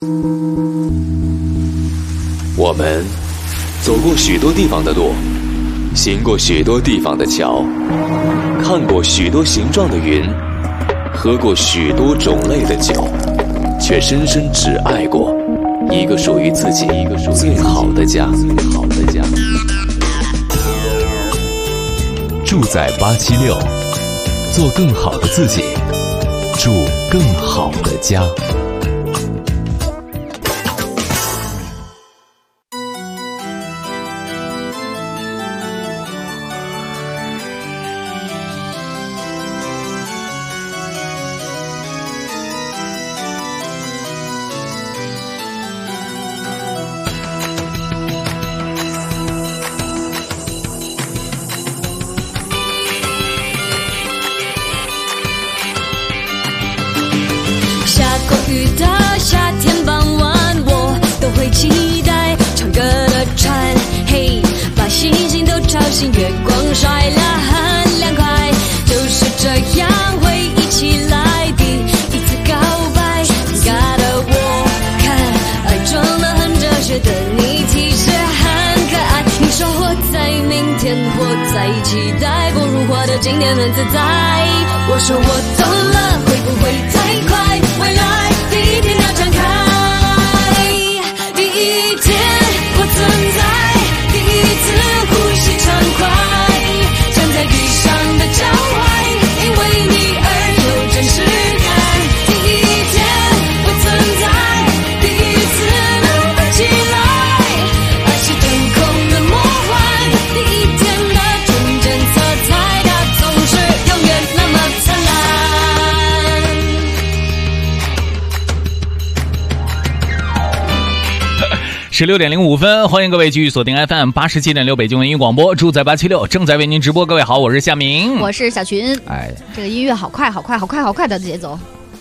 我们走过许多地方的路，行过许多地方的桥，看过许多形状的云，喝过许多种类的酒，却深深只爱过一个属于自己最好的家。住在876，做更好的自己，住更好的家。 雨的夏天傍晚，我都会期待唱歌的船，嘿，把星星都吵醒，月光晒了很凉快，就是这样会一起来第一次告白。尴尬的我看爱装得很哲学的你其实很可爱，你说活在明天，活在期待过如花的今天很自在，我说我懂了，会不会太快，未来第一天要展开，第一天我存在，第一次呼吸畅快，站在地上的脚踝，因为你而有真实感，第一天我存在，第一次能飞起来，爱是腾空的魔幻，第一天的纯真色彩，它总是永远那么灿烂。 16:05，欢迎各位继续锁定 FM87.6北京文艺广播，住在876，正在为您直播。各位好，我是夏明， 我是小群。 哎， 这个音乐好快，好快，好快，好快的节奏。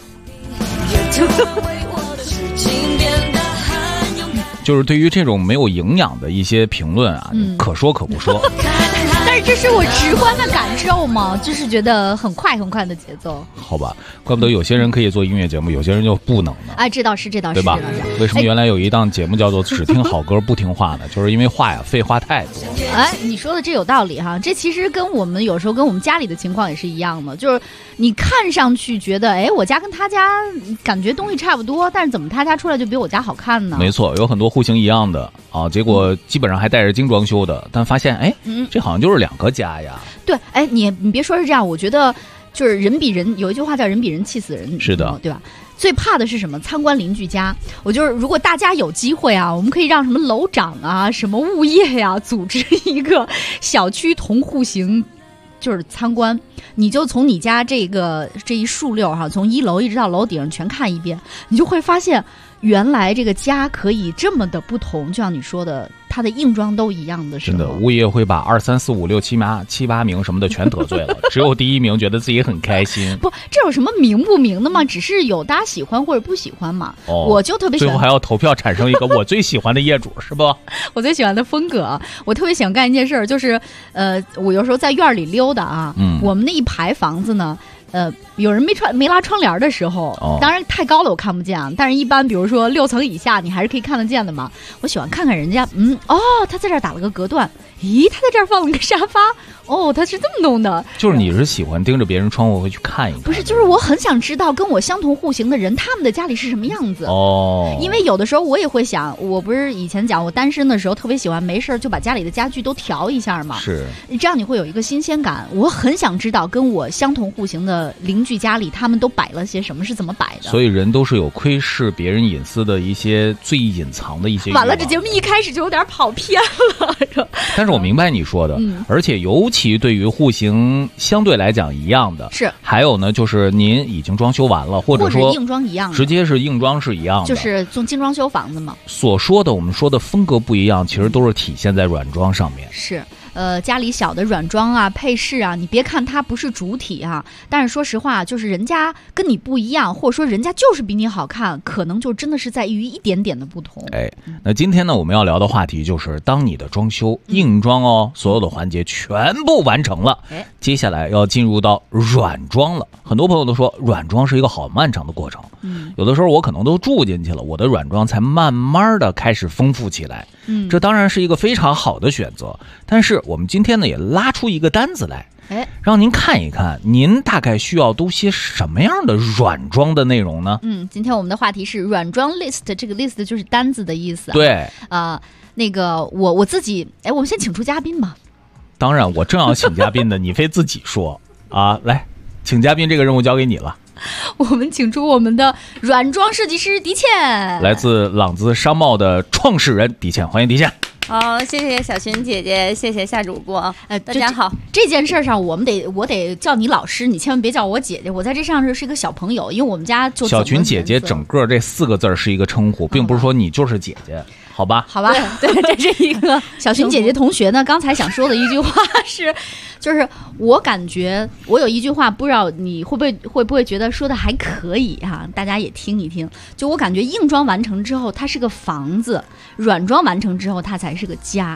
就是对于这种没有营养的一些评论啊，可说可不说。 但是这是我直观的感受嘛，就是觉得很快很快的节奏。 好吧，怪不得有些人可以做音乐节目，有些人就不能呢。 哎，这倒是， 对吧？为什么原来有一档节目叫做只听好歌不听话呢？就是因为话呀，废话太多。 哎，你说的这有道理哈，这其实跟我们有时候跟我们家里的情况也是一样的，就是你看上去觉得，哎，我家跟他家感觉东西差不多，但是怎么他家出来就比我家好看呢？ 没错，有很多户型一样的啊，结果基本上还带着精装修的，但发现哎，这好像就是两个家呀。 对，哎，你别说是这样，我觉得就是人比人，有一句话叫人比人气死人， 是的， 对吧？最怕的是什么？参观邻居家。我就是，如果大家有机会啊，我们可以让什么楼长啊、什么物业呀、组织一个小区同户型，就是参观。你就从你家这一竖溜哈，从1楼一直到楼顶上全看一遍，你就会发现，原来这个家可以这么的不同。就像你说的，它的硬装都一样的时候， 真的，物业会把2、3、4、5、6、7、8名什么的全得罪了，只有第一名觉得自己很开心。 不，这有什么明不明的吗？只是有大家喜欢或者不喜欢嘛。哦，我就特别喜欢， 最后还要投票产生一个我最喜欢的业主，是不？ 我最喜欢的风格，我特别喜欢干一件事儿，就是我有时候在院里溜达啊，我们那一排房子呢。有人没拉窗帘的时候，当然太高了我看不见啊。但是一般比如说6层以下，你还是可以看得见的嘛。我喜欢看看人家，他在这儿打了个隔断，咦，他在这儿放了个沙发，他是这么弄的。 就是你是喜欢盯着别人窗户会去看一看？ 不是，就是我很想知道跟我相同户型的人他们的家里是什么样子。因为有的时候我也会想，我不是以前讲我单身的时候特别喜欢没事就把家里的家具都调一下嘛， 是这样你会有一个新鲜感。我很想知道跟我相同户型的邻居家里他们都摆了些什么，是怎么摆的。 所以人都是有窥视别人隐私的一些最隐藏的一些。 完了，这节目一开始就有点跑偏了。 但是我明白你说的，而且尤其对于户型相对来讲一样的， 是还有呢，就是您已经装修完了，或者说硬装一样的， 直接是硬装是一样的， 就是从精装修房子嘛。 所说的我们说的风格不一样，其实都是体现在软装上面。 是， 家里小的软装啊、配饰啊，你别看它不是主体啊，但是说实话，就是人家跟你不一样，或者说人家就是比你好看，可能就真的是在于一点点的不同。 那今天呢，我们要聊的话题就是，当你的装修硬装哦，所有的环节全部完成了，接下来要进入到软装了。很多朋友都说软装是一个好漫长的过程，有的时候我可能都住进去了，我的软装才慢慢的开始丰富起来，这当然是一个非常好的选择。但是我们今天呢，也拉出一个单子来，让您看一看，您大概需要都些什么样的软装的内容呢？ 今天我们的话题是软装 list， 这个 list 就是单子的意思。 对， 那个我自己，我们先请出嘉宾吧。 当然，我正要请嘉宾的，你非自己说啊，来，请嘉宾这个任务交给你了。 我们请出我们的软装设计师狄倩， 来自朗姿商贸的创始人狄倩，欢迎狄倩。 好，谢谢小群姐姐，谢谢夏主播，大家好。 这件事上，我得叫你老师，你千万别叫我姐姐。我在这上是一个小朋友，因为我们家就小群姐姐整个这4个字是一个称呼，并不是说你就是姐姐，好吧？ 好吧，对，这是一个小群姐姐同学呢。刚才想说的一句话是，就是我感觉我有一句话，不知道你会不会觉得说的还可以哈？大家也听一听。就我感觉硬装完成之后，它是个房子；软装完成之后，它才是个家。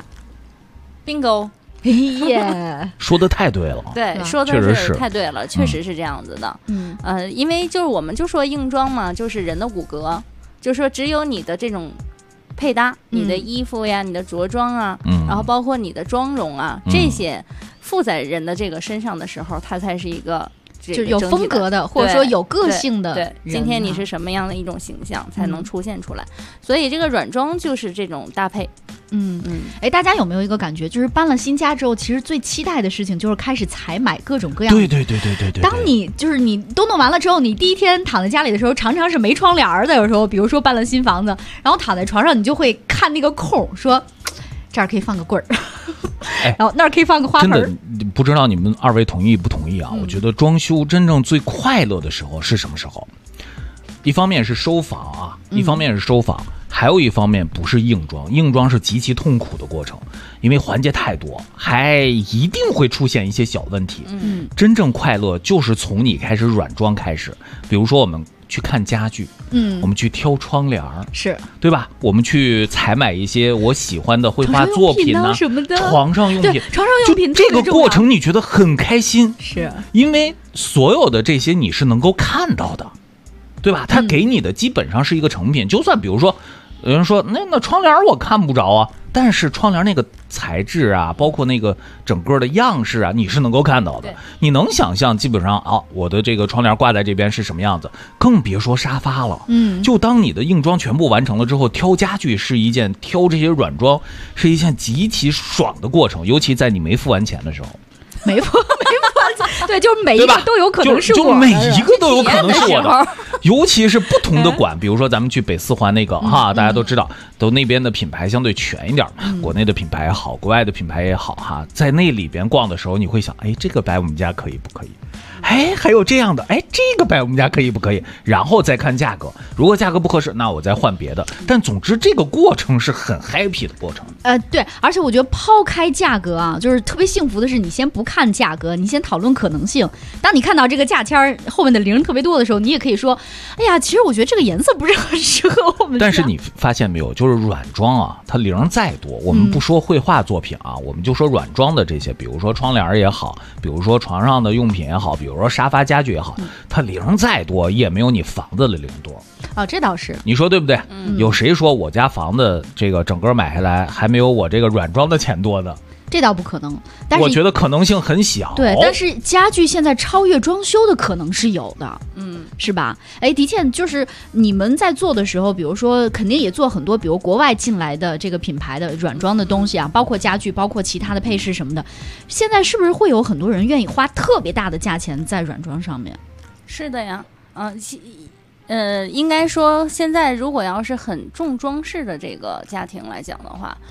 bingo， 哎呀， 说的太对了， 对，说的是太对了，确实是这样子的。因为就是我们就说硬装嘛，就是人的骨骼，就是说只有你的这种配搭，你的衣服呀，你的着装啊，然后包括你的妆容啊，这些附在人的这个身上的时候，它才是一个就是有风格的，或者说有个性的。 对，今天你是什么样的一种形象才能出现出来？所以这个软装就是这种搭配。 大家有没有一个感觉，就是搬了新家之后，其实最期待的事情就是开始采买各种各样的。 对。 当你你都弄完了之后，你第一天躺在家里的时候，常常是没窗帘的。有时候，比如说搬了新房子，然后躺在床上，你就会看那个空，说这儿可以放个棍儿，然后那儿可以放个花盆。 真的不知道你们2位同意不同意啊？我觉得装修真正最快乐的时候是什么时候？一方面是收房啊，一方面是收房。还有一方面不是硬装，硬装是极其痛苦的过程，因为环节太多，还一定会出现一些小问题。真正快乐就是从你开始软装开始，比如说我们去看家具，我们去挑窗帘， 是对吧？我们去采买一些我喜欢的绘画作品啊什么的， 床上用品， 床上用品这个过程你觉得很开心， 是因为所有的这些你是能够看到的，对吧？它给你的基本上是一个成品，就算比如说。有人说那窗帘我看不着啊，但是窗帘那个材质啊，包括那个整个的样式啊，你是能够看到的。你能想象基本上我的这个窗帘挂在这边是什么样子，更别说沙发了。就当你的硬装全部完成了之后，挑家具挑这些软装是一件极其爽的过程，尤其在你没付完钱的时候。 没付完钱，对，就是每一个都有可能是我的， 就每一个都有可能是我的，尤其是不同的馆，比如说咱们去北四环那个大家都知道，都那边的品牌相对全一点嘛，国内的品牌也好，国外的品牌也好哈，在那里边逛的时候，你会想，这个摆我们家可以不可以？还有这样的，这个摆我们家可以不可以？然后再看价格，如果价格不合适，那我再换别的。但总之，这个过程是很 happy 的过程。 对，而且我觉得抛开价格啊，就是特别幸福的是，你先不看价格，你先讨论可能性。当你看到这个价签后面的零特别多的时候，你也可以说，哎呀，其实我觉得这个颜色不是很适合我们。 但是你发现没有，就是软装啊，它零再多，我们不说绘画作品啊，我们就说软装的这些，比如说窗帘也好，比如说床上的用品也好，比如说沙发家具也好，它零再多也没有你房子的零多。 这倒是， 你说对不对？有谁说我家房子这个整个买下来还没有我这个软装的钱多的？ 这倒不可能，但是我觉得可能性很小。 对，但是家具现在超越装修的可能是有的，是吧？的确，就是你们在做的时候，比如说肯定也做很多，比如国外进来的这个品牌的软装的东西啊，包括家具，包括其他的配饰什么的。现在是不是会有很多人愿意花特别大的价钱在软装上面？ 是的呀，应该说现在如果要是很重装饰的这个家庭来讲的话。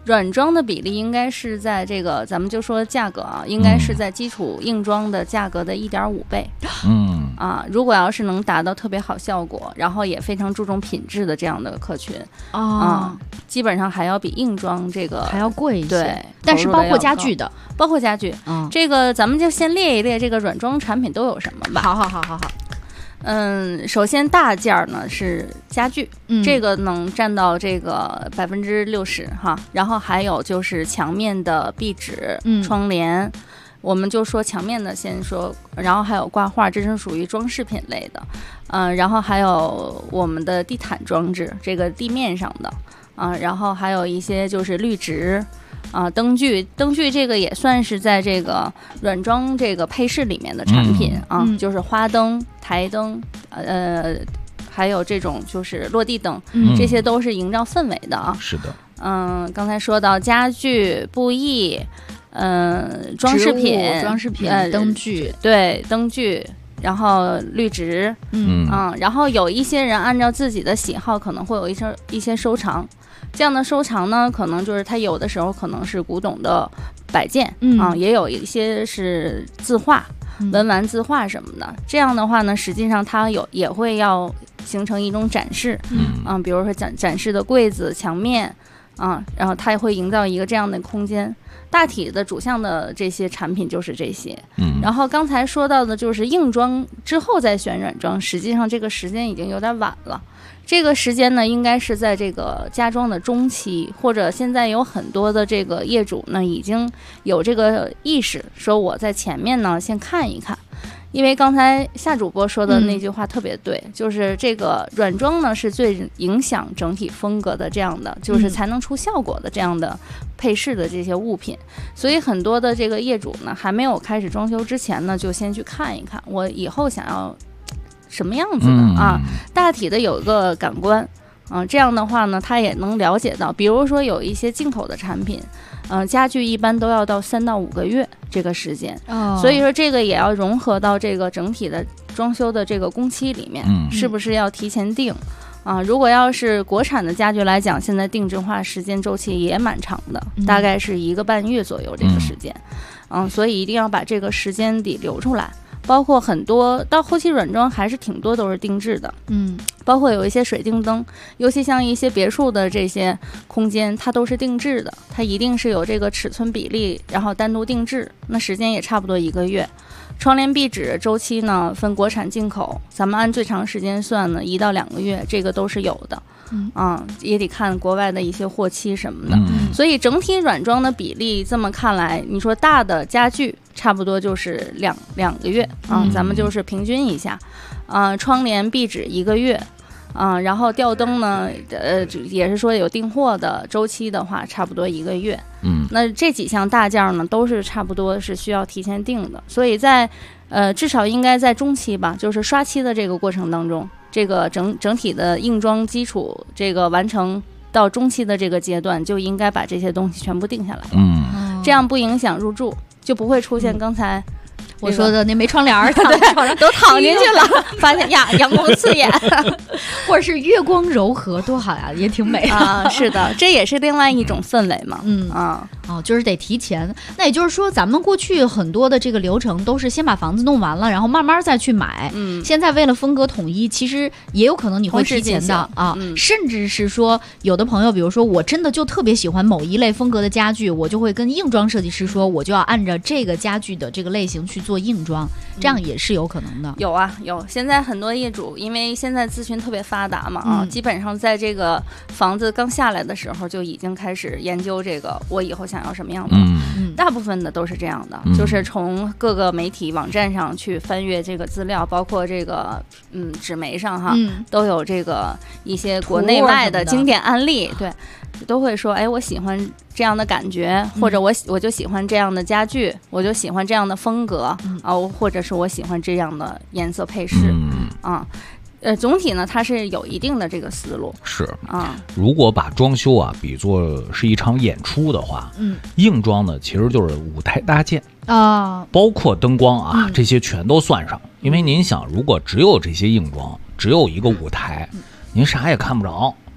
软装的比例应该是在这个，咱们就说价格啊，应该是在基础硬装的价格的1.5倍。如果要是能达到特别好效果，然后也非常注重品质的这样的客群基本上还要比硬装这个还要贵一些。 对， 但是包括家具的， 包括家具。这个咱们就先列一列这个软装产品都有什么吧。 好。 首先大件呢是家具，这个能占到这个60%哈。然后还有就是墙面的壁纸、窗帘，我们就说墙面的先说，然后还有挂画，这是属于装饰品类的。然后还有我们的地毯装置，这个地面上的然后还有一些就是绿植。灯具这个也算是在这个软装这个配饰里面的产品就是花灯、台灯，还有这种就是落地灯，这些都是营造氛围的啊。 是的。 刚才说到家具、布艺，装饰品、 灯具， 对，灯具。然后绿植，然后有一些人按照自己的喜好，可能会有一些收藏。这样的收藏呢，可能就是它有的时候可能是古董的摆件，也有一些是字画、文玩字画什么的。这样的话呢，实际上它也会要形成一种展示，比如说展示的柜子、墙面，然后它也会营造一个这样的空间。大体的主项的这些产品就是这些，然后刚才说到的就是硬装之后再选软装，实际上这个时间已经有点晚了。这个时间呢，应该是在这个家装的中期，或者现在有很多的这个业主呢，已经有这个意识，说我在前面呢先看一看。因为刚才夏主播说的那句话特别对，就是这个软装呢是最影响整体风格的这样的，就是才能出效果的这样的配饰的这些物品。所以很多的这个业主呢，还没有开始装修之前呢，就先去看一看，我以后想要什么样子的大体的有一个感官。这样的话呢，他也能了解到，比如说有一些进口的产品，家具一般都要到3到5个月这个时间，所以说这个也要融合到这个整体的装修的这个工期里面，是不是要提前定？如果要是国产的家具来讲，现在定制化时间周期也蛮长的，大概是1个半月左右这个时间，所以一定要把这个时间得留出来。包括很多到后期软装还是挺多都是定制的，包括有一些水晶灯，尤其像一些别墅的这些空间，它都是定制的，它一定是有这个尺寸比例，然后单独定制，那时间也差不多1个月。窗帘壁纸周期呢分国产进口，咱们按最长时间算呢1到2个月，这个都是有的。也得看国外的一些货期什么的，所以整体软装的比例这么看来，你说大的家具差不多就是两个月咱们就是平均一下，窗帘壁纸1个月，然后吊灯呢，也是说有订货的周期的话，差不多1个月。那这几项大件呢，都是差不多是需要提前订的，所以在至少应该在中期吧，就是刷漆的这个过程当中，这个整体的硬装基础这个完成到中期的这个阶段，就应该把这些东西全部定下来，这样不影响入住，就不会出现刚才我说的那没窗帘都躺进去了，发现呀阳光刺眼， 或者是月光柔和，多好呀，也挺美是的，这也是另外一种氛围嘛。 就是得提前。那也就是说，咱们过去很多的这个流程都是先把房子弄完了，然后慢慢再去买。现在为了风格统一，其实也有可能你会提前的甚至是说有的朋友，比如说我真的就特别喜欢某一类风格的家具，我就会跟硬装设计师说，我就要按照这个家具的这个类型去做硬装，这样也是有可能的。 有现在很多业主因为现在咨询特别发达嘛基本上在这个房子刚下来的时候就已经开始研究这个我以后想要什么样的大部分的都是这样的，就是从各个媒体网站上去翻阅这个资料，包括这个纸媒上都有这个一些国内外的经典案例，对，都会说我喜欢这样的感觉，或者我就喜欢这样的家具，我就喜欢这样的风格或者是我喜欢这样的颜色配饰总体呢它是有一定的这个思路。 是如果把装修比作是一场演出的话硬装呢其实就是舞台搭建包括灯光这些全都算上。因为您想，如果只有这些硬装，只有一个舞台您啥也看不着，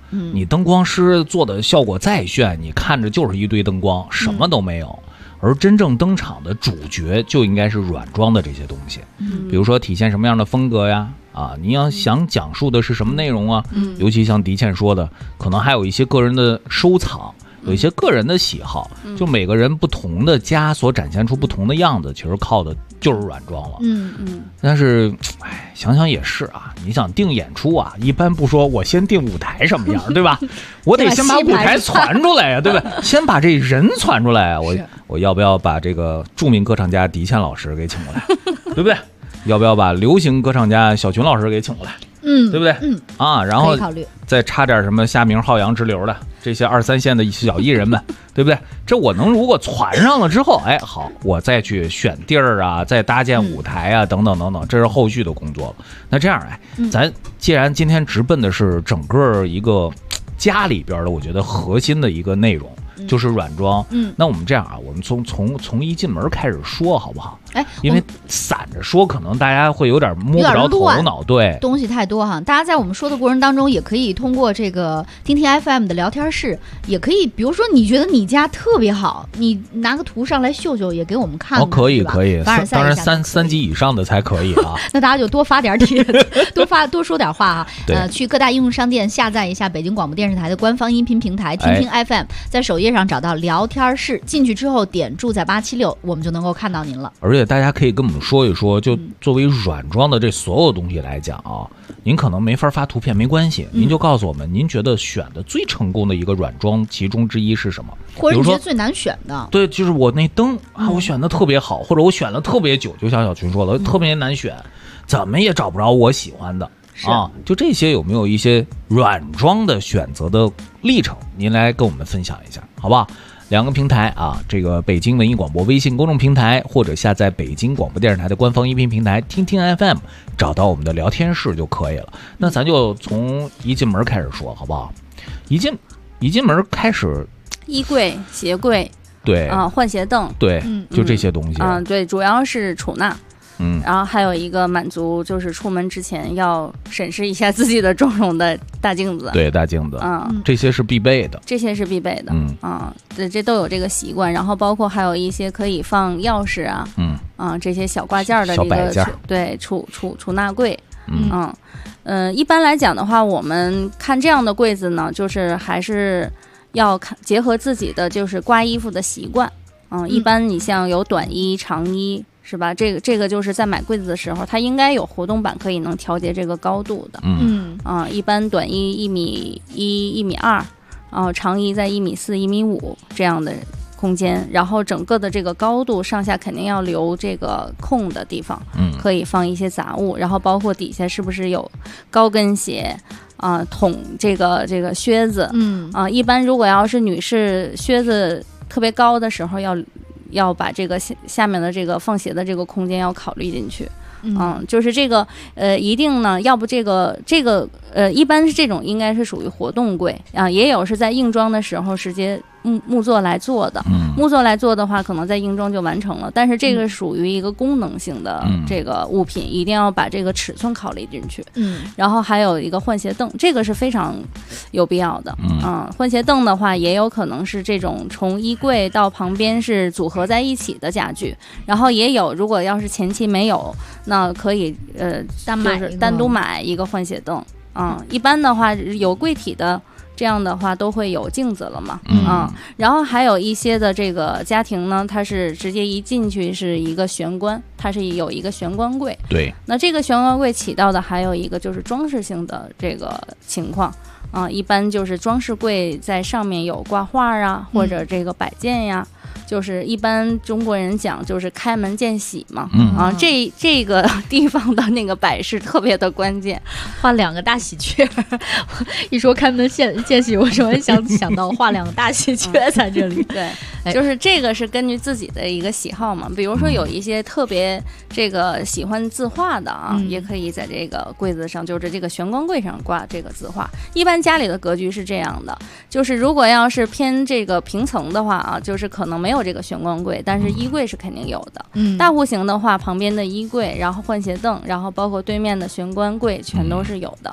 你灯光师做的效果再炫，你看着就是一堆灯光，什么都没有。而真正登场的主角就应该是软装的这些东西，比如说体现什么样的风格呀，你要想讲述的是什么内容啊，尤其像狄倩说的，可能还有一些个人的收藏，有一些个人的喜好，就每个人不同的家所展现出不同的样子，其实靠的就是软装了。但是想想也是啊，你想定演出啊，一般不说我先定舞台什么样，对吧？我得先把舞台传出来呀，对吧？先把这人传出来啊，我要不要把这个著名歌唱家狄倩老师给请过来，对不对？要不要把流行歌唱家小群老师给请过来？对不对？然后再插点什么虾明浩洋之流的这些2、3线的小艺人们，对不对？这我能如果传上了之后，好，我再去选地儿啊，再搭建舞台啊，等等等等，这是后续的工作了。那这样咱既然今天直奔的是整个一个家里边的，我觉得核心的一个内容。就是软装，那我们这样啊，我们从一进门开始说好不好？因为散着说，可能大家会有点摸不着头脑，对， 东西太多哈。大家在我们说的过程当中，也可以通过这个听听 FM 的聊天室，也可以，比如说你觉得你家特别好，你拿个图上来秀秀，也给我们看看。 可以，当然三级以上的才可以啊。 那大家就多发点帖，多说点话啊。去各大应用商店下载一下北京广播电视台的官方音频平台，听听 FM，在首页上找到聊天室，进去之后点住在876，我们就能够看到您了。 而且大家可以跟我们说一说，就作为软装的这所有东西来讲啊，您可能没法发图片，没关系，您就告诉我们，您觉得选的最成功的一个软装其中之一是什么？ 或者你觉得最难选的？ 对，就是我那灯我选的特别好，或者我选了特别久，就像小群说了，特别难选，怎么也找不着我喜欢的。就这些有没有一些软装的选择的历程？您来跟我们分享一下，好不好？2个平台啊，这个北京文艺广播微信公众平台，或者下载北京广播电视台的官方音频平台听听 FM， 找到我们的聊天室就可以了。那咱就从一进门开始说，好不好？一进门开始， 衣柜、鞋柜， 对换鞋凳， 对，就这些东西。 对，主要是储纳。然后还有一个满足，就是出门之前要审视一下自己的妆容的大镜子。 对，大镜子，这些是必备的。 这些是必备的，这都有这个习惯。然后包括还有一些可以放钥匙啊，这些小挂件的这个对储纳柜，一般来讲的话，我们看这样的柜子呢，就是还是要结合自己的就是挂衣服的习惯，一般你像有短衣、长衣。是吧？这个就是在买柜子的时候，它应该有活动板可以能调节这个高度的。一般短衣1.1米、1.2米，长衣在1.4米、1.5米这样的空间，然后整个的这个高度上下肯定要留这个空的地方，可以放一些杂物，然后包括底下是不是有高跟鞋捅这个靴子，一般如果要是女士靴子特别高的时候要把这个下面的这个放鞋的这个空间要考虑进去，就是这个一定呢，要不这个一般是这种应该是属于活动柜也有是在硬装的时候直接木座来做的，木座来做的话，可能在硬装就完成了。但是这个属于一个功能性的这个物品，一定要把这个尺寸考虑进去。然后还有一个换鞋凳，这个是非常有必要的。换鞋凳的话，也有可能是这种从衣柜到旁边是组合在一起的家具，然后也有如果要是前期没有，那可以单独买一个换鞋凳。一般的话有柜体的。这样的话都会有镜子了嘛，然后还有一些的这个家庭呢，它是直接一进去是一个玄关，它是有一个玄关柜。 对， 那这个玄关柜起到的还有一个就是装饰性的这个情况一般就是装饰柜在上面有挂画啊，或者这个摆件呀。就是一般中国人讲就是开门见喜嘛，这个地方的那个摆饰特别的关键， 画2个大喜鹊。一说开门见喜，我首先想到画2个大喜鹊在这里。 对，就是这个是根据自己的一个喜好嘛，比如说有一些特别这个喜欢字画的也可以在这个柜子上，就是这个玄关柜上挂这个字画。一般家里的格局是这样的，就是如果要是偏这个平层的话就是可能没有这个玄关柜，但是衣柜是肯定有的。大户型的话，旁边的衣柜，然后换鞋凳，然后包括对面的玄关柜全都是有的。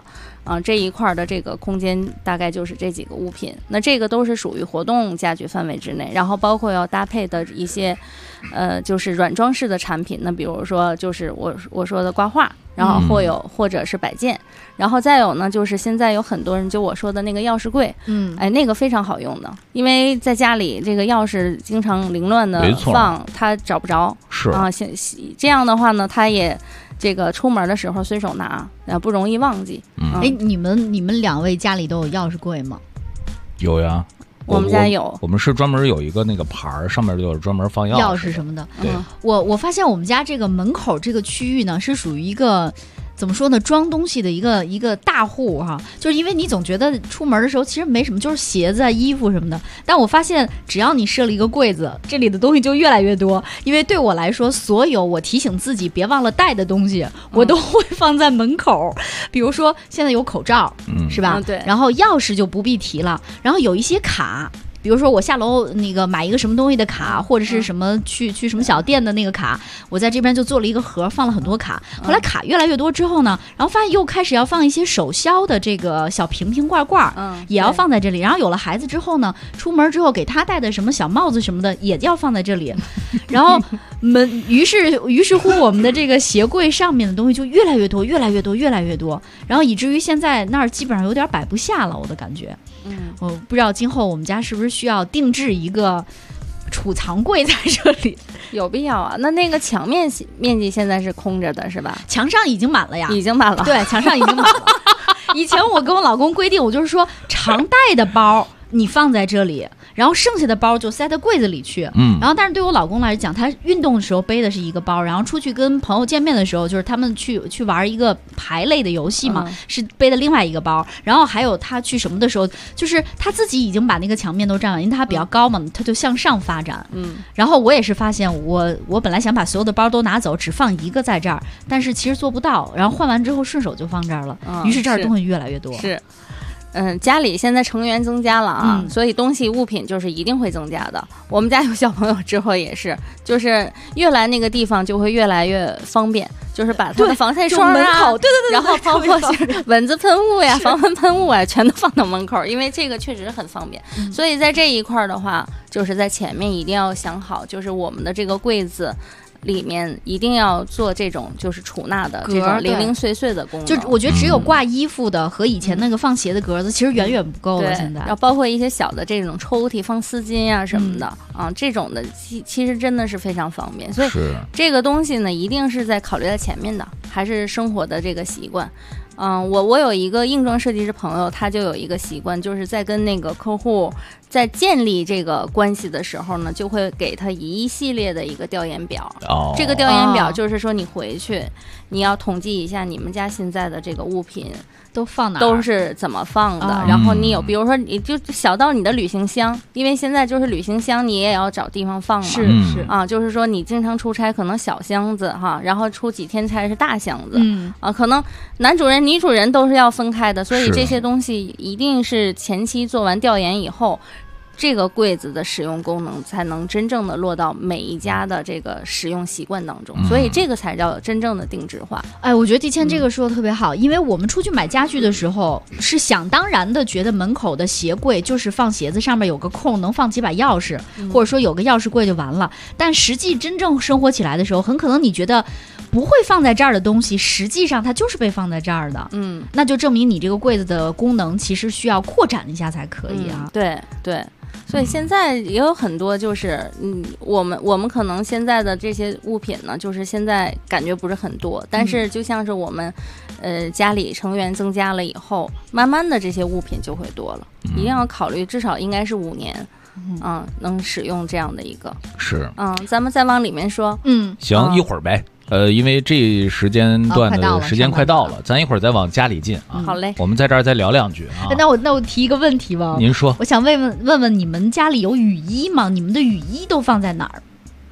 这一块的这个空间大概就是这几个物品。那这个都是属于活动家具范围之内，然后包括要搭配的一些就是软装饰的产品。那比如说就是我说的挂画，然后或者是摆件，然后再有呢就是现在有很多人就我说的那个钥匙柜，那个非常好用的，因为在家里这个钥匙经常凌乱的放，他找不着， 是啊，这样的话呢，他也这个出门的时候随手拿，不容易忘记。 你们两位家里都有钥匙柜吗？ 有呀。 我们家有， 我们是专门有一个那个牌儿，上面就有专门放钥匙什么的。 对， 我发现我们家这个门口这个区域呢，是属于一个怎么说呢，装东西的一个大户哈。就是因为你总觉得出门的时候其实没什么，就是鞋子啊、衣服什么的。但我发现只要你设了一个柜子，这里的东西就越来越多。因为对我来说，所有我提醒自己别忘了带的东西，我都会放在门口。比如说现在有口罩，是吧？ 对。 然后钥匙就不必提了，然后有一些卡。比如说我下楼那个买一个什么东西的卡，或者是什么去什么小店的那个卡，我在这边就做了一个盒，放了很多卡。后来卡越来越多之后呢，然后发现又开始要放一些手削的这个小瓶罐，也要放在这里。然后有了孩子之后呢，出门之后给他戴的什么小帽子什么的也要放在这里。然后于是乎我们的这个鞋柜上面的东西就越来越多，然后以至于现在那儿基本上有点摆不下了，我的感觉。我不知道今后我们家是不是需要定制一个储藏柜在这里。 有必要啊。那个墙面积现在是空着的是吧？ 墙上已经满了呀。 已经满了。 对，墙上已经满了。以前我跟我老公规定，我就是说常带的包你放在这里，然后剩下的包就塞到柜子里去。然后但是对我老公来讲，他运动的时候背的是一个包，然后出去跟朋友见面的时候，就是他们去玩一个牌类的游戏嘛，是背的另外一个包。然后还有他去什么的时候，就是他自己已经把那个墙面都占完，因为他比较高嘛，他就向上发展。然后我也是发现我本来想把所有的包都拿走，只放一个在这儿，但是其实做不到。然后换完之后顺手就放这儿了，于是这儿东西越来越多。 是。家里现在成员增加了啊，所以东西物品就是一定会增加的。我们家有小朋友之后也是，就是越来那个地方就会越来越方便，就是把它的防晒霜啊， 对， 然后包括蚊子喷雾呀、防蚊喷雾啊，全都放到门口，因为这个确实很方便。所以在这一块的话，就是在前面一定要想好，就是我们的这个柜子里面一定要做这种就是储纳的这种零零碎碎的功能。 就我觉得只有挂衣服的和以前那个放鞋的格子其实远远不够了。现在然后包括一些小的这种抽屉放丝巾啊什么的这种的其实真的是非常方便。所以这个东西呢一定是在考虑在前面的，还是生活的这个习惯。我有一个硬装设计师朋友，他就有一个习惯，就是在跟那个客户在建立这个关系的时候呢，就会给他一系列的一个调研表。这个调研表就是说你回去你要统计一下你们家现在的这个物品都放哪儿， 都是怎么放的。然后你有比如说你就小到你的旅行箱，因为现在就是旅行箱你也要找地方放嘛。 是就是说你经常出差可能小箱子哈，然后出几天差是大箱子。可能男主人女主人都是要分开的，所以这些东西一定是前期做完调研以后，这个柜子的使用功能才能真正的落到每一家的这个使用习惯当中，所以这个才叫真正的定制化。 我觉得地谦这个说的特别好，因为我们出去买家具的时候是想当然的觉得门口的鞋柜就是放鞋子，上面有个空能放几把钥匙，或者说有个钥匙柜就完了。但实际真正生活起来的时候，很可能你觉得不会放在这儿的东西，实际上它就是被放在这儿的。那就证明你这个柜子的功能其实需要扩展一下才可以啊。 对。所以现在也有很多就是我们可能现在的这些物品呢，就是现在感觉不是很多，但是就像是我们家里成员增加了以后，慢慢的这些物品就会多了。一定要考虑至少应该是5年能使用这样的一个。 是咱们再往里面说。 行，一会儿呗。因为这时间段的时间快到了，咱一会儿再往家里进啊。 好嘞， 我们在这儿再聊2句啊。 那我提一个问题吧。 您说。 我想问问你们家里有雨衣吗？你们的雨衣都放在哪儿？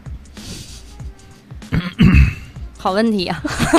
好问题呀。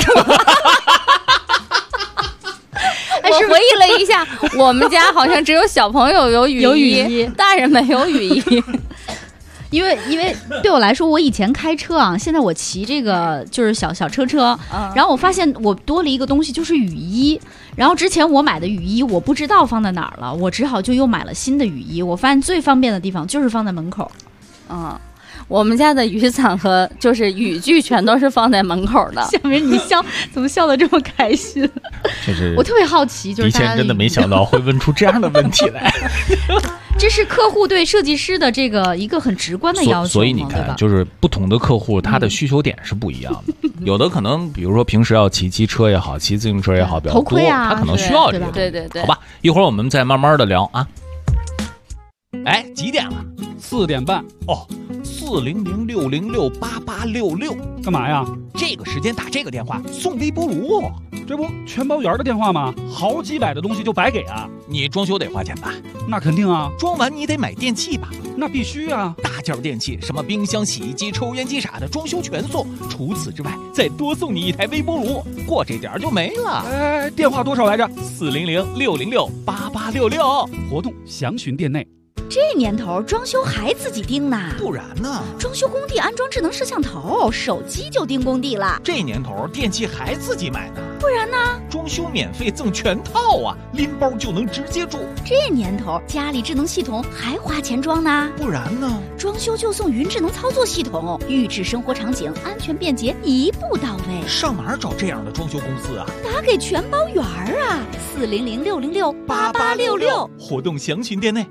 我回忆了一下，我们家好像只有小朋友有雨衣，大人没有雨衣。 因为对我来说，我以前开车啊，现在我骑这个就是小车，然后我发现我多了一个东西，就是雨衣。然后之前我买的雨衣我不知道放在哪儿了，我只好就又买了新的雨衣。我发现最方便的地方就是放在门口。 我们家的雨伞和就是雨具全都是放在门口的。 小明，你怎么笑得这么开心？ 就是我特别好奇，就是以前真的没想到会问出这样的问题来。 这是客户对设计师的这个一个很直观的要求， 所以你看，就是不同的客户他的需求点是不一样的。有的可能比如说平时要骑机车也好，骑自行车也好，比较多， 头盔啊， 他可能需要这个。 对， 好吧，一会儿我们再慢慢的聊啊。哎，几点了 ？4点半。 哦，400-606-8866， 干嘛呀？ 这个时间打这个电话送微波炉， 这不全包圆的电话吗？好几百的东西就白给啊！ 你装修得花钱吧？ 那肯定啊！ 装完你得买电器吧？ 那必须啊！ 大件电器，什么冰箱、洗衣机、抽烟机啥的，装修全送。除此之外，再多送你一台微波炉，过这点就没了。 哎，电话多少来着 ？400-606-8866， 活动详询店内。 这年头装修还自己盯呢？ 不然呢？ 装修工地安装智能摄像头，手机就盯工地了。 这年头电器还自己买呢？ 不然呢？ 装修免费赠全套啊，拎包就能直接住。 这年头家里智能系统还花钱装呢？ 不然呢？ 装修就送云智能操作系统，预制生活场景，安全便捷，一步到位。 上哪儿找这样的装修公司啊？ 打给全包圆啊，400-606-8866， 活动详询店内。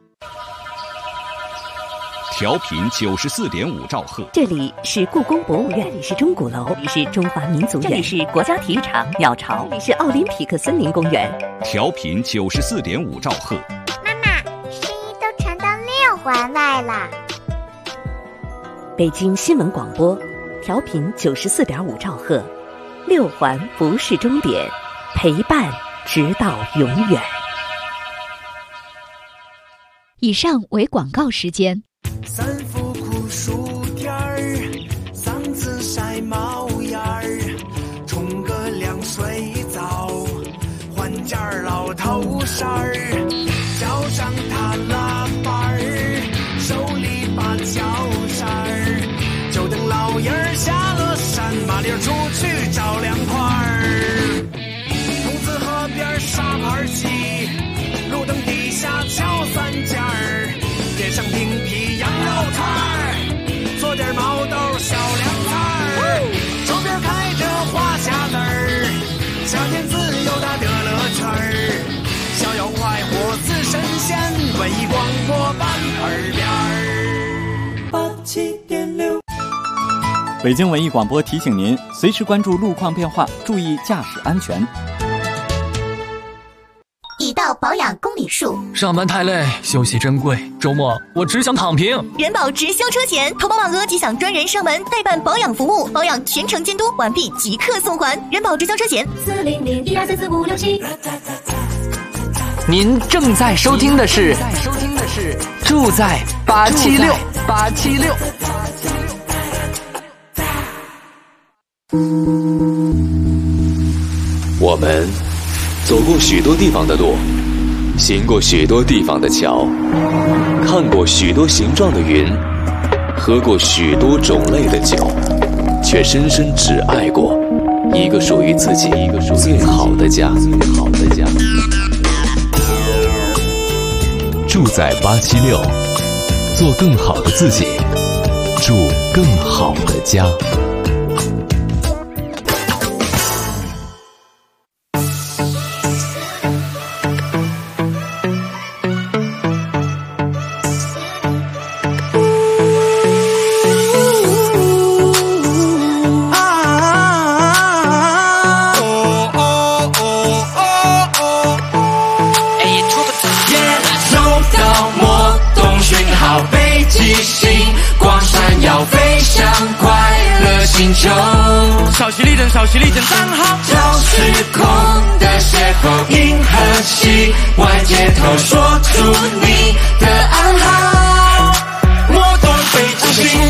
调频94.5兆赫， 这里是故宫博物院，这里是钟鼓楼，这里是中华民族院，这里是国家体育场鸟巢，这里是奥林匹克森林公园。 调频94.5兆赫。 妈妈，声音都传到6环外了。 北京新闻广播，调频94.5兆赫，6环不是终点，陪伴直到永远。 以上为广告时间。 三伏酷暑天儿，嗓子晒冒烟儿，冲个凉水澡，换件老头衫儿，脚上踏拉板儿，手里把脚扇儿，就等老爷儿下了山，麻溜出去找凉快儿。筒子河边沙盘棋，路灯底下敲三尖儿，点上冰皮羊肉串儿，做点毛豆小凉菜儿，周边开着花匣子儿，夏天自由的乐乐圈儿，逍遥快活似神仙，文艺广播版耳边儿87.6。 北京文艺广播提醒您，随时关注路况变化，注意驾驶安全。 已到保养公里数， 上班太累，休息珍贵，周末我只想躺平。 人保直销车险，投保满额即享专人上门代办保养服务，保养全程监督，完毕即刻送还。人保直销车险400-1234567。 您正在收听的是住在876。 我们走过许多地方的路，行过许多地方的桥，看过许多形状的云，喝过许多种类的酒，却深深只爱过一个属于自己最好的家。 住在876，做更好的自己，住更好的家。 少许力争站好，找时空的邂逅，银河系外接头，说出你的暗号。魔动北极星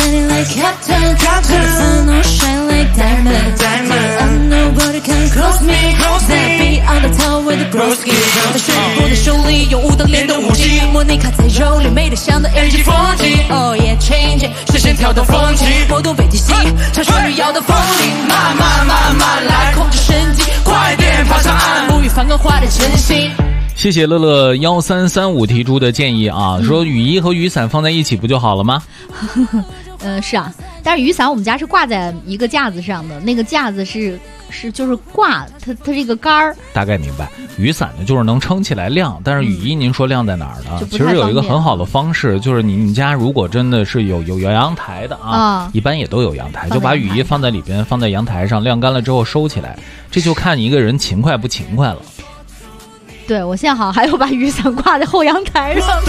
Captain shine like diamond nobody can close me That be on the top with the broski 在炫酷的手里用舞蹈连动武器，莫你卡在肉里，美得像的 AG 风景。Oh yeah change， 视线跳动风景，波动北极星，传说雨摇的风铃，慢来控制神经，快点爬上岸，沐浴梵歌画的真心。 谢谢乐乐1335提出的建议啊，说雨衣和雨伞放在一起不就好了吗？ 是啊，但是雨伞我们家是挂在一个架子上的，那个架子是就是挂它这个杆儿。大概明白， 雨伞呢就是能撑起来晾，但是雨衣您说晾在哪儿呢？其实有一个很好的方式，就是你们家如果真的是有阳台的啊，一般也都有阳台，就把雨衣放在里边，放在阳台上晾干了之后收起来，这就看你一个人勤快不勤快了。 对，我现在好像还有把雨伞挂在后阳台上，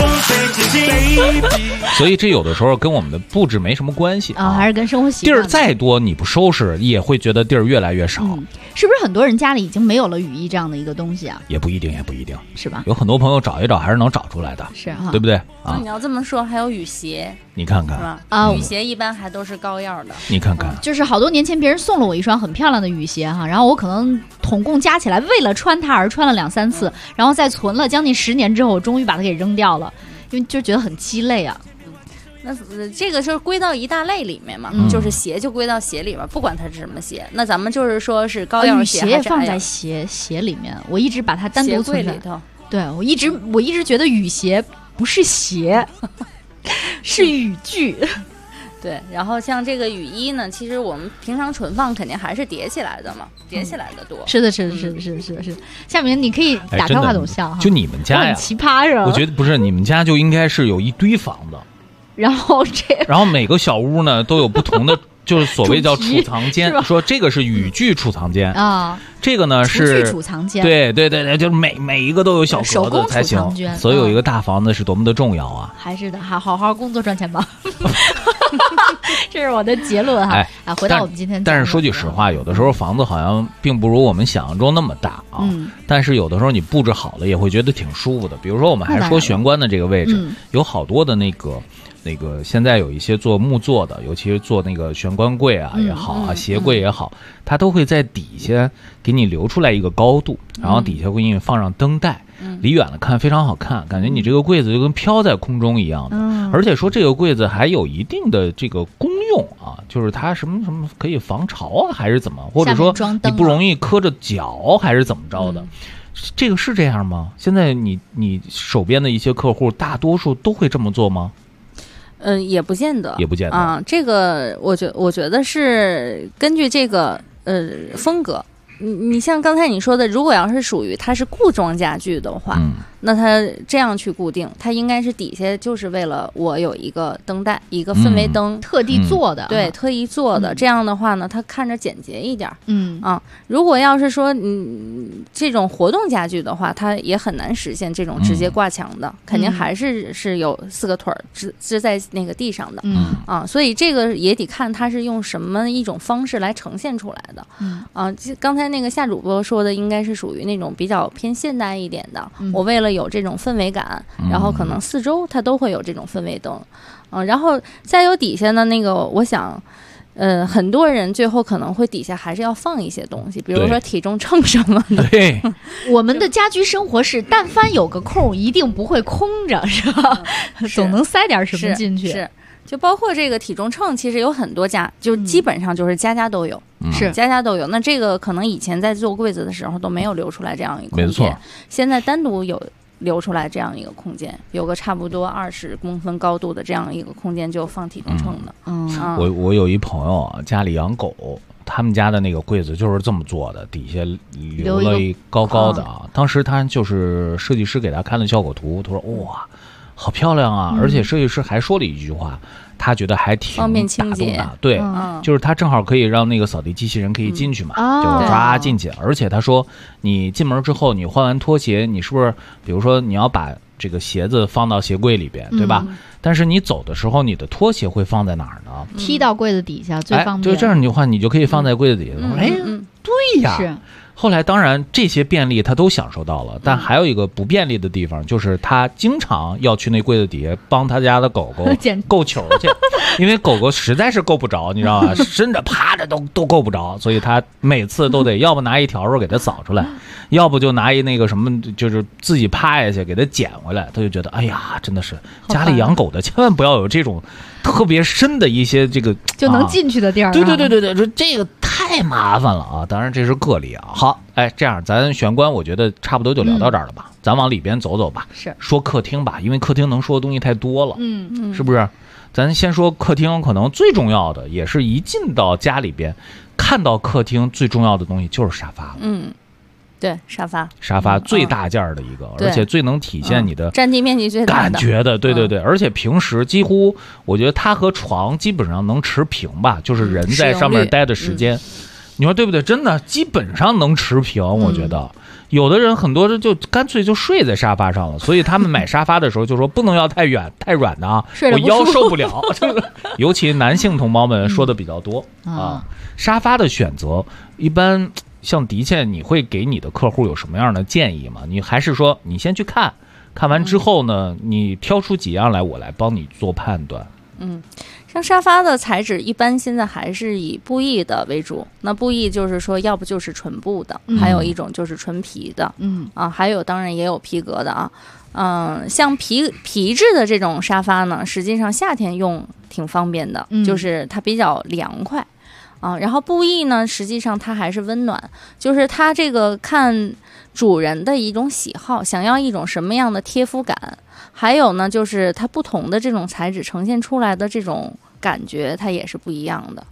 所以这有的时候跟我们的布置没什么关系啊， 还是跟生活习惯。 地儿再多，你不收拾也会觉得地儿越来越少。 是不是很多人家里已经没有了雨衣这样的一个东西啊？ 也不一定， 是吧？ 有很多朋友找一找还是能找出来的， 是哈， 对不对啊？ 你要这么说，还有雨鞋， 你看看是吧？雨鞋一般还都是膏药的， 你看看， 就是好多年前别人送了我一双很漂亮的雨鞋哈，然后我可能统共加起来为了穿它而穿了2-3次，然后再存了将近10年之后，我终于把它给扔掉了，因为就觉得很鸡肋啊。 那这个就是归到一大类里面嘛，就是鞋就归到鞋里面，不管它是什么鞋。那咱们就是说是膏药鞋， 雨鞋也放在鞋里面，我一直把它单独存在里头。 对，我一直觉得雨鞋不是鞋，是雨具。 对，然后像这个雨衣呢，其实我们平常存放肯定还是叠起来的嘛，叠起来的多。 是的。下面你可以打开话筒笑哈， 就你们家呀， 很奇葩是吧？ 我觉得不是，你们家就应该是有一堆房子。 然后每个小屋呢都有不同的，就是所谓叫储藏间，说这个是雨具储藏间啊，这个呢是储藏间， 对，就是每一个都有小格子才行。所以有一个大房子是多么的重要啊！ 还是的，好好工作赚钱吧。这是我的结论哈。回到我们今天， 但是说句实话，有的时候房子好像并不如我们想象中那么大啊。但是有的时候你布置好了也会觉得挺舒服的。比如说我们还说玄关的这个位置，有好多的那个现在有一些做木做的，尤其是做那个玄关柜啊也好啊，鞋柜也好，它都会在底下给你留出来一个高度，然后底下会给你放上灯带，离远了看非常好看，感觉你这个柜子就跟飘在空中一样的。而且说这个柜子还有一定的这个功用啊，就是它什么可以防潮啊，还是怎么，或者说你不容易磕着脚，还是怎么着的。这个是这样吗？现在你手边的一些客户大多数都会这么做吗？ 也不见得啊。这个我觉得是根据这个风格。你像刚才你说的，如果要是属于它是固装家具的话，那它这样去固定，它应该是底下就是为了我有一个灯带，一个氛围灯， 特地做的， 对，特意做的。这样的话呢，它看着简洁一点。如果要是说这种活动家具的话，它也很难实现这种直接挂墙的，肯定还是有4个腿支在那个地上的。所以这个也得看它是用什么一种方式来呈现出来的。刚才那个夏主播说的应该是属于那种比较偏现代一点的，我为了有这种氛围感，然后可能4周它都会有这种氛围灯。然后再有底下的那个，我想很多人最后可能会底下还是要放一些东西，比如说体重秤什么的。 对， 我们的家居生活是但凡有个空一定不会空着，是吧？总能塞点什么进去。 是就包括这个体重秤，其实有很多家，就基本上就是家都有，家都有。那这个可能以前在做柜子的时候都没有留出来这样一个空间，没错。现在单独有留出来这样一个空间，有个差不多20公分高度的这样一个空间，就放体重秤的。 我有一朋友啊，家里养狗，他们家的那个柜子就是这么做的，底下留了一高高的啊。当时他就是设计师给他看了效果图，他说哇，好漂亮啊！而且设计师还说了一句话，他觉得还挺方便清洁。 对，就是他正好可以让那个扫地机器人可以进去嘛，就抓进去。而且他说，你进门之后，你换完拖鞋，你是不是，比如说你要把这个鞋子放到鞋柜里边，对吧？但是你走的时候，你的拖鞋会放在哪儿呢？ 踢到柜子底下最方便。 就这样的话，你就可以放在柜子底下。对呀。是。后来当然这些便利他都享受到了，但还有一个不便利的地方，就是他经常要去那柜子底下帮他家的狗狗够球去。 因为狗狗实在是够不着，你知道吧？伸着趴着都够不着，所以它每次都得要不拿一笤帚给它扫出来，要不就拿一那个什么，就是自己趴下去给它捡回来。他就觉得，哎呀，真的是家里养狗的千万不要有这种特别深的一些这个就能进去的地儿。 对，这个太麻烦了啊！当然这是个例啊。好，哎，这样咱玄关我觉得差不多就聊到这儿了吧？咱往里边走走吧。 是说客厅吧，因为客厅能说的东西太多了。 是不是？咱先说客厅，可能最重要的，也是一进到家里边，看到客厅最重要的东西就是沙发了。 对，沙发最大件的一个，而且最能体现你的占地面积最大的感觉的。对，而且平时几乎我觉得它和床基本上能持平吧，就是人在上面待的时间，你说对不对？真的基本上能持平，我觉得。有的人很多人就干脆就睡在沙发上了，所以他们买沙发的时候就说不能要太软的啊，我腰受不了。尤其男性同胞们说的比较多啊。沙发的选择一般像迪倩，你会给你的客户有什么样的建议吗？你还是说你先去看完之后呢，你挑出几样来，我来帮你做判断。 像沙发的材质一般现在还是以布艺的为主，那布艺就是说要不就是纯布的，还有一种就是纯皮的，还有当然也有皮革的啊。像皮质的这种沙发呢，实际上夏天用挺方便的，就是它比较凉快然后布艺呢，实际上它还是温暖，就是它这个看主人的一种喜好，想要一种什么样的贴肤感，还有呢就是它不同的这种材质呈现出来的这种感觉，它也是不一样的。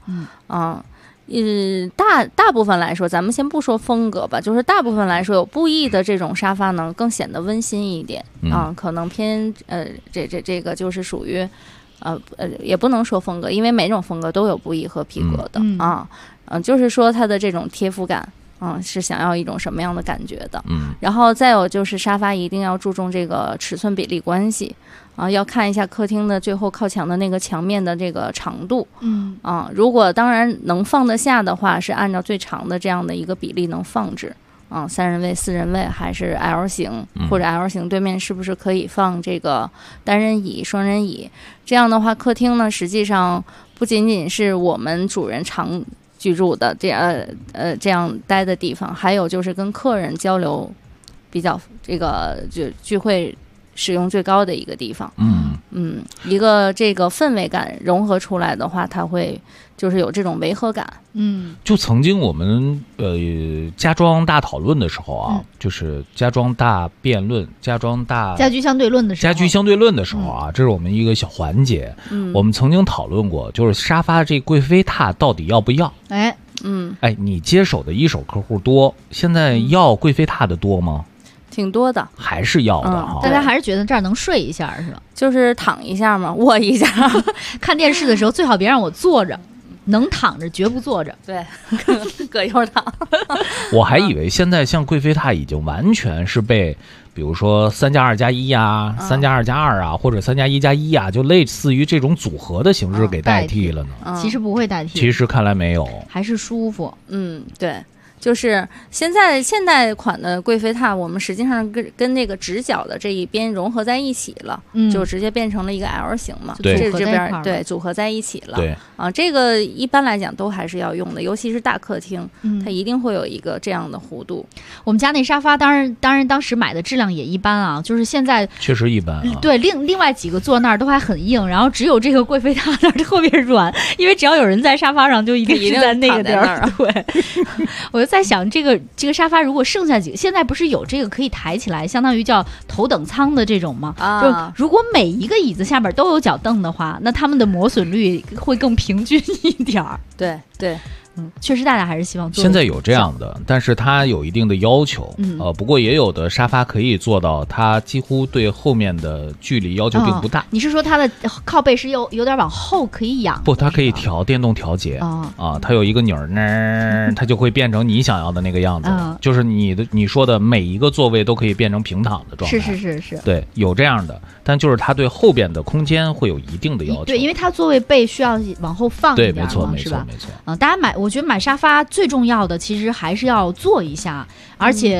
大部分来说，咱们先不说风格吧，就是大部分来说，有布艺的这种沙发呢，更显得温馨一点可能偏这个就是属于也不能说风格，因为每种风格都有布艺和皮革的就是说它的这种贴肤感是想要一种什么样的感觉的。然后再有就是沙发一定要注重这个尺寸比例关系要看一下客厅的最后靠墙的那个墙面的这个长度如果当然能放得下的话，是按照最长的这样的一个比例能放置3人位、4人位，还是 L 型或者 L 型对面是不是可以放这个单人椅、双人椅？这样的话，客厅呢实际上不仅仅是我们主人常居住的这样待的地方，还有就是跟客人交流比较这个就聚会使用最高的一个地方。一个这个氛围感融合出来的话，它会就是有这种违和感。 就曾经我们家装大讨论的时候就是家装大辩论、家居相对论的时候这是我们一个小环节。我们曾经讨论过，就是沙发这贵妃榻到底要不要？你接手的一手客户多，现在要贵妃榻的多吗？ 挺多的， 还是要的大家还是觉得这儿能睡一下是吧？ 就是躺一下嘛，卧一下。 看电视的时候最好别让我坐着，能躺着绝不坐着。 对，葛优躺。 我还以为现在像贵妃榻已经完全是被，比如说3+2+1呀、3+2+2或者3+1+1就类似于这种组合的形式给代替了呢。 其实不会代替， 其实看来没有， 还是舒服。 对。就是现代款的贵妃榻，我们实际上跟那个直角的这一边融合在一起了，就直接变成了一个 L 型嘛，这边组合在一起了。这个一般来讲都还是要用的，尤其是大客厅，它一定会有一个这样的弧度。 我们家那沙发当然当时买的质量也一般就是现在确实一般对，另外几个坐那儿都还很硬，然后只有这个贵妃榻那儿特别软，因为只要有人在沙发上，就一定是在那个地儿。对，我就在想这个沙发如果剩下几个，现在不是有这个可以抬起来，相当于叫头等舱的这种吗？就如果每一个椅子下边都有脚凳的话，那他们的磨损率会更平均一点儿。 对。 确实大家还是希望做。 现在有这样的，但是它有一定的要求。不过也有的沙发可以做到，它几乎对后面的距离要求并不大。 你是说它的靠背是有点往后可以仰？ 不，它可以电动调节它有一个钮儿它就会变成你想要的那个样子。就是你说的每一个座位都可以变成平躺的状态。 是。对， 有这样的，但就是它对后边的空间会有一定的要求。 对，因为它座位背需要往后放一点嘛， 对，没错， 是吧？ 没错。 大家我觉得买沙发最重要的其实还是要坐一下，而且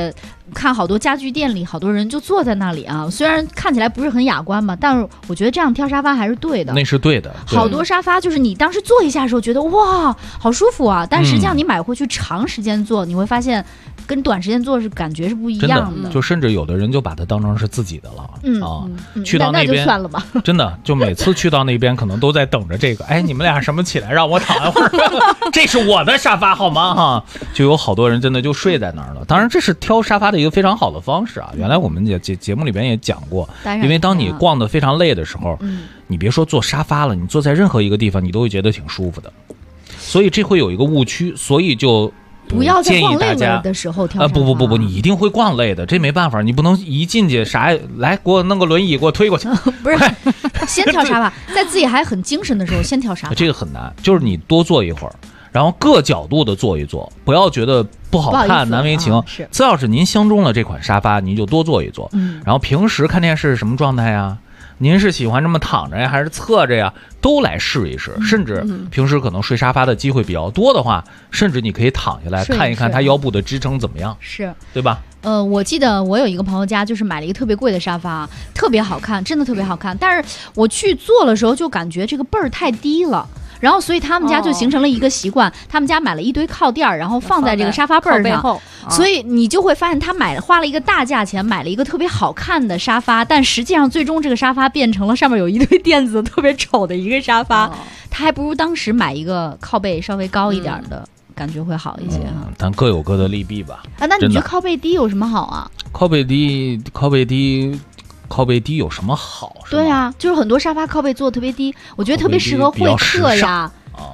看好多家具店里，好多人就坐在那里啊，虽然看起来不是很雅观吧，但是我觉得这样挑沙发还是对的。 那是对的。 好多沙发就是你当时坐一下的时候觉得哇好舒服啊，但实际上你买回去长时间坐，你会发现跟短时间坐是感觉是不一样的。 就甚至有的人就把它当成是自己的了。去到那边就算了吧。 真的，就每次去到那边可能都在等着这个，哎，你们俩什么起来让我躺一会儿，这是我的沙发好吗？哈，就有好多人真的就睡在那儿了。当然，这是挑沙发的一个非常好的方式啊。原来我们节目里边也讲过，因为当你逛得非常累的时候，你别说坐沙发了，你坐在任何一个地方，你都会觉得挺舒服的。所以这会有一个误区，所以就不要在逛累了的时候挑沙发。 不，你一定会逛累的，这没办法，你不能一进去啥来给我弄个轮椅给我推过去。 不是，先挑沙发，在自己还很精神的时候先挑沙发。 这个很难，就是你多坐一会儿。然后各角度的坐一坐，不要觉得不好看难为情。只要是您相中了这款沙发，您就多坐一坐。然后平时看电视是什么状态呀？您是喜欢这么躺着呀，还是侧着呀？都来试一试。甚至平时可能睡沙发的机会比较多的话，甚至你可以躺下来看一看它腰部的支撑怎么样， 是对吧？ 我记得我有一个朋友家就是买了一个特别贵的沙发，特别好看，真的特别好看。但是我去坐的时候就感觉这个背儿太低了。然后，所以他们家就形成了一个习惯，他们家买了一堆靠垫，然后放在这个沙发背上。所以你就会发现，他花了一个大价钱买了一个特别好看的沙发，但实际上最终这个沙发变成了上面有一堆垫子，特别丑的一个沙发。他还不如当时买一个靠背稍微高一点的，感觉会好一些哈。 但各有各的利弊吧。 那你觉得靠背低有什么好啊？ 靠背低有什么好？ 对啊，就是很多沙发靠背做的特别低，我觉得特别适合会客呀。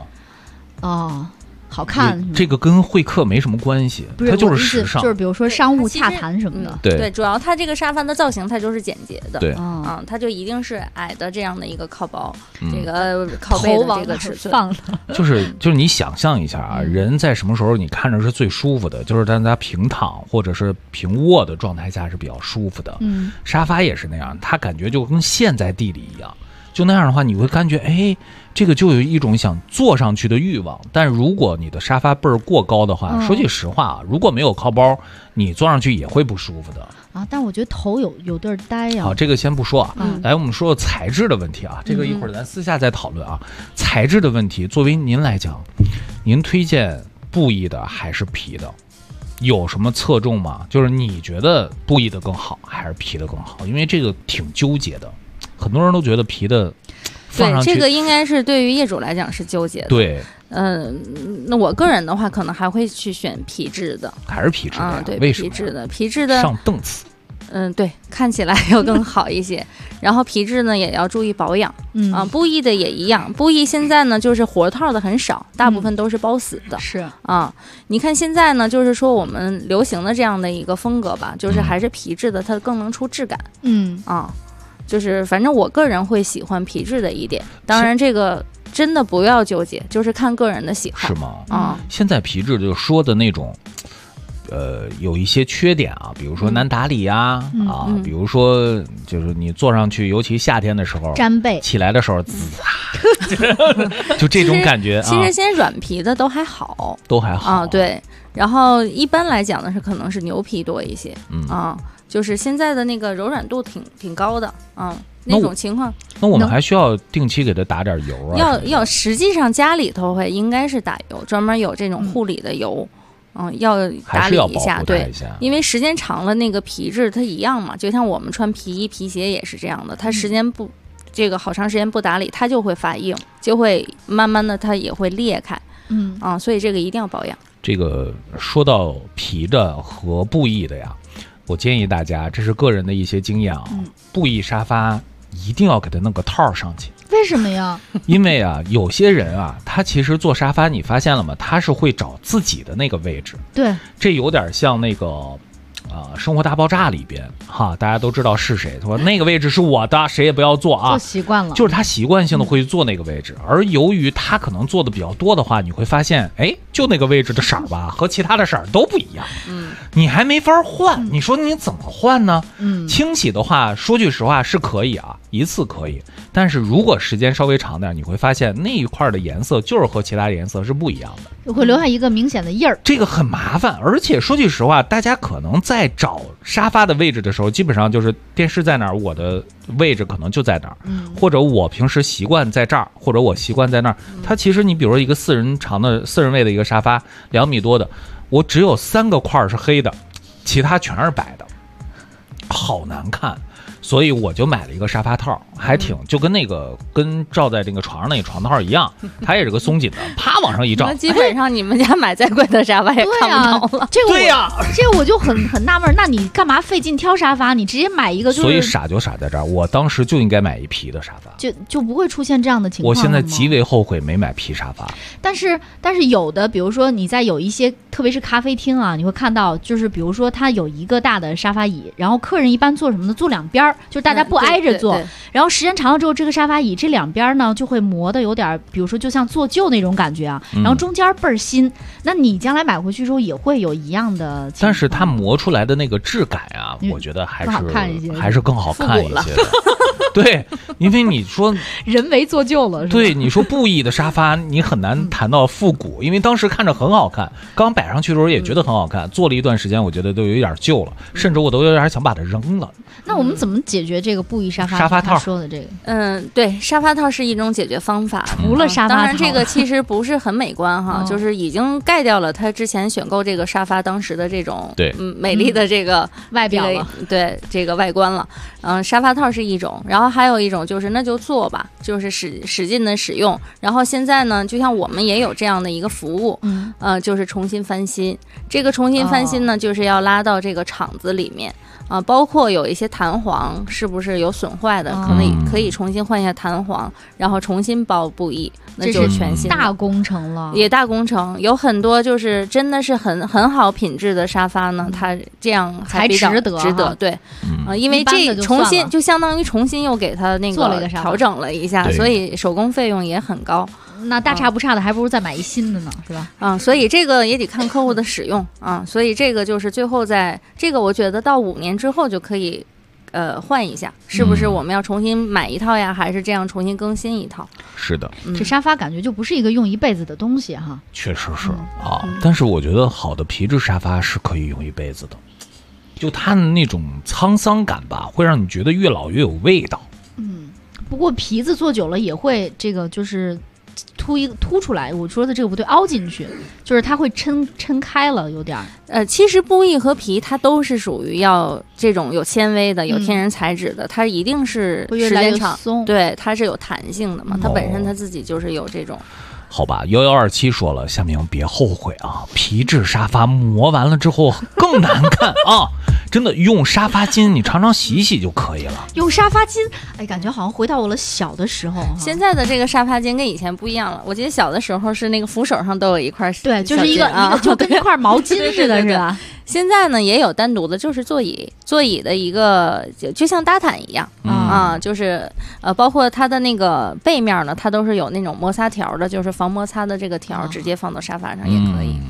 好看。 这个跟会客没什么关系，它就是时尚， 就是比如说商务洽谈什么的。 对，主要它这个沙发的造型它就是简洁的。 对， 它就一定是矮的这样的一个靠包，这个靠背的这个尺寸放的。 就是你想象一下啊，人在什么时候你看着是最舒服的？就是当他平躺或者是平卧的状态下是比较舒服的。沙发也是那样，它感觉就跟陷在地里一样。就那样的话，你会感觉哎，这个就有一种想坐上去的欲望。但如果你的沙发背儿过高的话，说句实话啊，如果没有靠包，你坐上去也会不舒服的啊。但我觉得头有地儿呆呀。 好，这个先不说啊，来我们说材质的问题啊，这个一会儿咱私下再讨论啊。材质的问题，作为您来讲，您推荐布艺的还是皮的？有什么侧重吗？就是你觉得布艺的更好，还是皮的更好？因为这个挺纠结的。很多人都觉得皮的放上去， 对，这个应该是对于业主来讲是纠结的。 对， 那我个人的话，可能还会去选皮质的， 还是皮质的啊？对， 为什么？ 皮质的上档次。 对，看起来要更好一些。然后皮质呢也要注意保养。布艺的也一样。布艺现在呢就是活套的很少，大部分都是包死的。 是啊，你看现在呢，就是说我们流行的这样的一个风格吧，就是还是皮质的，它更能出质感。就是反正我个人会喜欢皮质的一点，当然这个真的不要纠结，就是看个人的喜好。 是吗？现在皮质就说的那种，有一些缺点啊，比如说难打理呀，比如说就是你坐上去，尤其夏天的时候粘背， 起来的时候滋就这种感觉。 其实现在软皮的都还好，啊，对。然后一般来讲的是可能是牛皮多一些，就是现在的那个柔软度挺高的，那种情况。 那我们还需要定期给它打点油啊？ 要，实际上家里头应该是打油，专门有这种护理的油，要打理一下，对，因为时间长了，那个皮质它一样嘛，就像我们穿皮衣皮鞋也是这样的，它时间不，这个好长时间不打理，它就会发硬，就会慢慢的它也会裂开，所以这个一定要保养。 这个说到皮的和布艺的呀。我建议大家，这是个人的一些经验啊，布艺沙发一定要给它弄个套上去。 为什么呀？ 因为啊，有些人啊，他其实坐沙发，你发现了吗？他是会找自己的那个位置。 对， 这有点像那个生活大爆炸里边哈，大家都知道是谁，说那个位置是我的，谁也不要坐啊。 坐习惯了， 就是他习惯性的会坐那个位置，而由于他可能坐的比较多的话，你会发现，哎，就那个位置的色儿吧，和其他的色儿都不一样。你还没法换，你说你怎么换呢？清洗的话，说句实话是可以啊， 一次可以，但是如果时间稍微长点，你会发现那一块的颜色就是和其他颜色是不一样的， 会留下一个明显的印儿。 这个很麻烦，而且说句实话，大家可能在找沙发的位置的时候，基本上就是电视在哪儿，我的位置可能就在哪儿，或者我平时习惯在这儿，或者我习惯在那儿。它其实你比如说一个4人位的一个沙发，2米多的，我只有3个块是黑的，其他全是白的，好难看。所以我就买了一个沙发套，还挺就跟罩在这个床上那个床套一样，它也是个松紧的，啪往上一罩。 基本上你们家买再贵的沙发也看不着了。 对呀，这个我就很纳闷，那你干嘛费劲挑沙发？你直接买一个就是。 所以傻就傻在这儿，我当时就应该买一皮的沙发， 就不会出现这样的情况。 我现在极为后悔没买皮沙发。 但是有的，比如说你在有一些，特别是咖啡厅啊，你会看到，就是比如说它有一个大的沙发椅，然后客人一般坐什么呢？坐两边。就是大家不挨着坐，然后时间长了之后，这个沙发椅这两边呢就会磨得有点，比如说就像做旧那种感觉啊，然后中间倍儿新。那你将来买回去之后也会有一样的情况， 但是它磨出来的那个质感啊，我觉得还是更好看一些的。对，因为你说人为做旧了，是吧？ 对，你说布艺的沙发，你很难谈到复古，因为当时看着很好看，刚摆上去的时候也觉得很好看，坐了一段时间，我觉得都有点旧了，甚至我都有点想把它扔了。 那我们怎么解决这个布艺沙发套说的这个？对，沙发套是一种解决方法。 除了沙发套， 当然这个其实不是很美观哈，就是已经盖掉了他之前选购这个沙发当时的这种美丽的这个外表了， 对这个外观了。沙发套是一种，然后还有一种就是那就做吧，就是使劲的使用。然后现在呢，就像我们也有这样的一个服务，就是重新翻新。这个重新翻新呢，就是要拉到这个厂子里面。包括有一些弹簧是不是有损坏的，可以重新换一下弹簧，然后重新包布艺，那就是全新的大工程了， 也大工程。有很多就是真的是很好品质的沙发呢，它这样还比较值得。对，因为这重新就相当于重新又给它那个调整了一下，所以手工费用也很高。 那大差不差的，还不如再买一新的呢，是吧？ 所以这个也得看客户的使用啊。所以这个就是最后在这个，我觉得到5年之后就可以，换一下，是不是我们要重新买一套呀？还是这样重新更新一套？ 是的， 这沙发感觉就不是一个用一辈子的东西哈。 确实是啊，但是我觉得好的皮质沙发是可以用一辈子的，就它的那种沧桑感吧，会让你觉得越老越有味道。 不过皮子做久了也会这个就是。凸出来，我说的这个不对，凹进去，就是它会抻开了，有点其实布艺和皮它都是属于要这种有纤维的、有天然材质的，它一定是时间长，对，它是有弹性的嘛，它本身它自己就是有这种。 好吧，1127说了，夏明别后悔啊，皮质沙发磨完了之后更难看啊，真的用沙发巾你常常洗洗就可以了。 用沙发巾，哎，感觉好像回到我了小的时候。 现在的这个沙发巾跟以前不一样了，我记得小的时候是那个扶手上都有一块， 对，就是一个就跟一块毛巾似的，是吧？ 现在呢也有单独的，就是座椅的一个，就像搭毯一样就是包括它的那个背面呢，它都是有那种摩擦条的，就是防摩擦的这个条，直接放到沙发上也可以。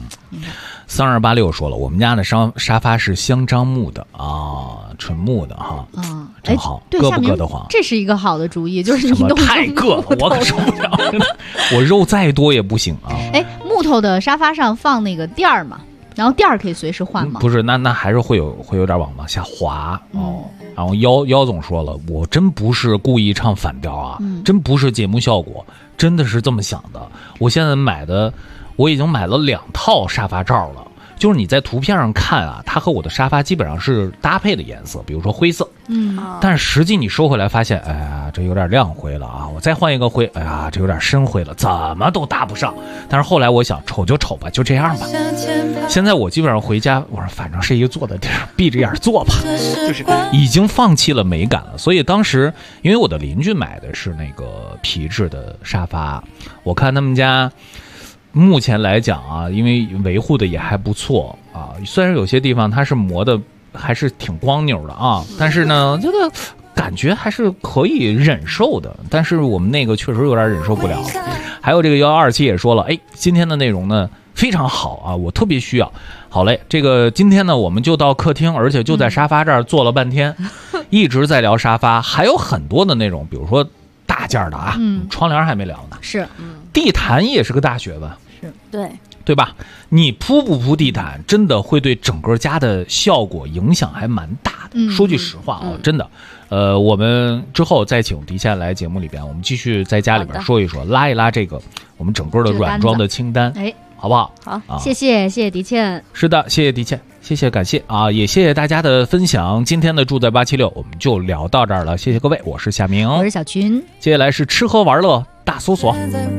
3286说了，我们家的沙发是香樟木的纯木的哈，真好，硌不硌得慌？ 这是一个好的主意，就是你弄太硌了，我可受不了，我肉再多也不行啊。 木头的沙发上放那个垫儿嘛。然后垫儿可以随时换吗？ 不是，那还是会有点往下滑然后妖总说了，我真不是故意唱反调啊，真不是节目效果，真的是这么想的。我现在我已经买了2套沙发罩了。就是你在图片上看啊，它和我的沙发基本上是搭配的颜色，比如说灰色，但是实际你收回来发现，哎呀，这有点亮灰了啊，我再换一个灰，哎呀，这有点深灰了，怎么都搭不上。但是后来我想，丑就丑吧，就这样吧。现在我基本上回家，我说反正是一个坐的地儿，闭着眼坐吧，就是已经放弃了美感了。所以当时因为我的邻居买的是那个皮质的沙发，我看他们家。目前来讲啊，因为维护的也还不错啊，虽然有些地方它是磨的还是挺光扭的啊，但是呢，这个感觉还是可以忍受的。但是我们那个确实有点忍受不了。还有这个1127也说了，今天的内容呢非常好啊，我特别需要。好嘞，这个今天呢，我们就到客厅，而且就在沙发这儿坐了半天，一直在聊沙发，还有很多的内容，比如说大件的啊，窗帘还没聊呢， 是， 地毯也是个大学问， 是对吧？你铺不铺地毯，真的会对整个家的效果影响还蛮大的。说句实话啊，真的。我们之后再请狄倩来节目里边，我们继续在家里边说一说，拉一拉这个我们整个的软装的清单，好不好？ 好，谢谢狄倩。 是的，谢谢狄倩，谢谢感谢啊，也谢谢大家的分享。今天的住在876我们就聊到这儿了，谢谢各位，我是夏明， 我是小群。 接下来是吃喝玩乐大搜索。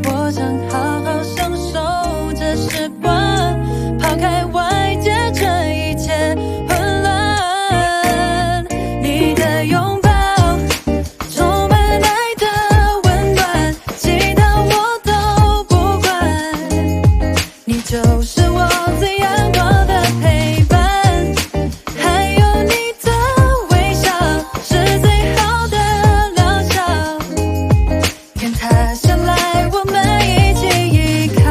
时光，抛开外界这一切混乱，你的拥抱充满爱的温暖，其他我都不管，你就是我最阳光的陪伴，还有你的微笑是最好的疗效，天塌下来我们一起依靠，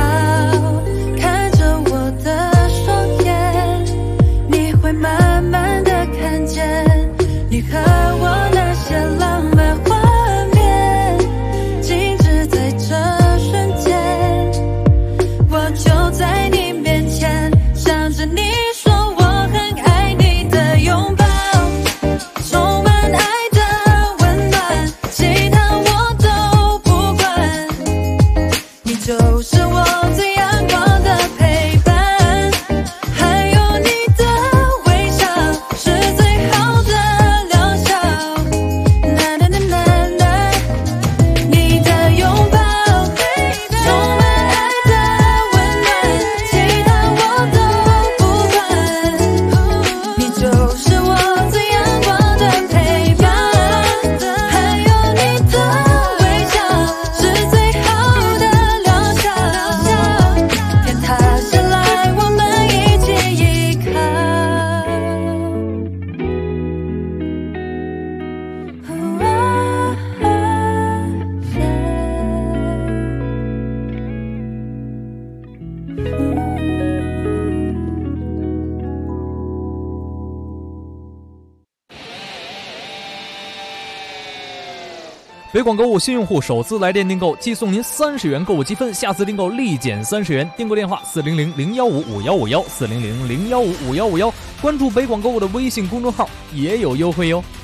慢慢的看见你和我那些浪漫画面，静止在这瞬间，我就在你面前，想着你说我很爱你的拥抱，充满爱的温暖，其他我都不管，你就是我最阳光的陪伴，还有你的是最好的疗效，啦啦啦啦啦，你的拥抱充满爱的温暖，其他我都不管，你就是我最阳光的陪伴，还有你的微笑是最好的疗效，天塌下来我们一起依靠。 北广购物新用户首次来电订购即送您30元购物积分，下次订购立减30元。订购电话400-015-5151，400-015-5151，关注北广购物的微信公众号也有优惠哟。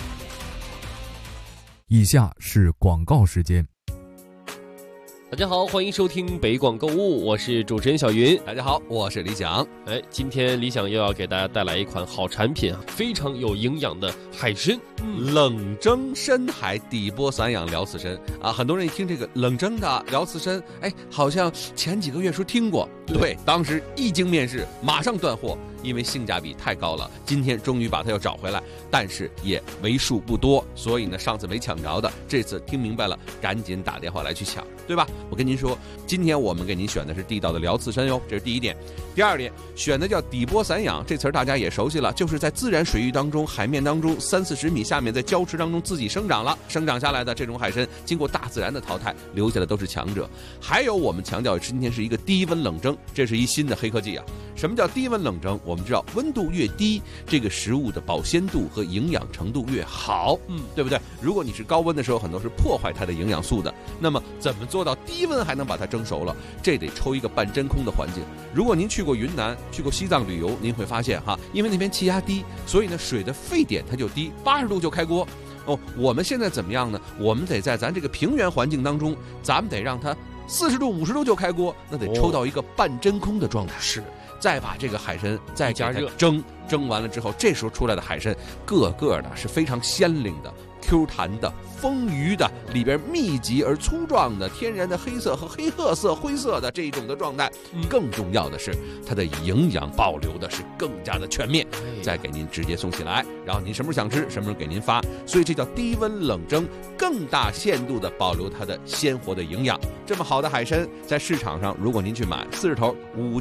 以下是广告时间。 大家好，欢迎收听北广购物，我是主持人小云。 大家好，我是李想。 今天李想又要给大家带来一款好产品啊，非常有营养的海参， 冷蒸深海底波散养辽刺参啊。很多人一听这个冷蒸的辽刺参，好像前几个月说听过，对，当时一经面世，马上断货，因为性价比太高了。今天终于把它又找回来，但是也为数不多，所以呢，上次没抢着的，这次听明白了，赶紧打电话来去抢，对吧？我跟您说，今天我们给您选的是地道的辽刺参哟，这是第一点。第二点，选的叫底波散养，这词儿大家也熟悉了，就是在自然水域当中、海面当中30-40米下面，在礁池当中自己生长了，生长下来的这种海参，经过大自然的淘汰，留下的都是强者。还有我们强调今天是一个低温冷蒸，这是一新的黑科技啊。什么叫低温冷蒸？我们知道温度越低，这个食物的保鲜度和营养程度越好，对不对？如果你是高温的时候，很多是破坏它的营养素的。那么怎么做到低温还能把它蒸熟了？这得抽一个半真空的环境。如果您去过云南、去过西藏旅游，您会发现哈，因为那边气压低，所以呢水的沸点它就低，80度就开锅。我们现在怎么样呢？我们得在咱这个平原环境当中，咱们得让它40度、50度就开锅，那得抽到一个半真空的状态。是。再把这个海参再加热蒸完了之后，这时候出来的海参个个的是非常鲜灵的、Q 弹的、丰腴的，里边密集而粗壮的天然的黑色和黑褐色、灰色的这种的状态。更重要的是，它的营养保留的是更加的全面，再给您直接送起来，然后您什么时候想吃，什么时候给您发。所以这叫低温冷蒸，更大限度的保留它的鲜活的营养。这么好的海参，在市场上，如果您去买40头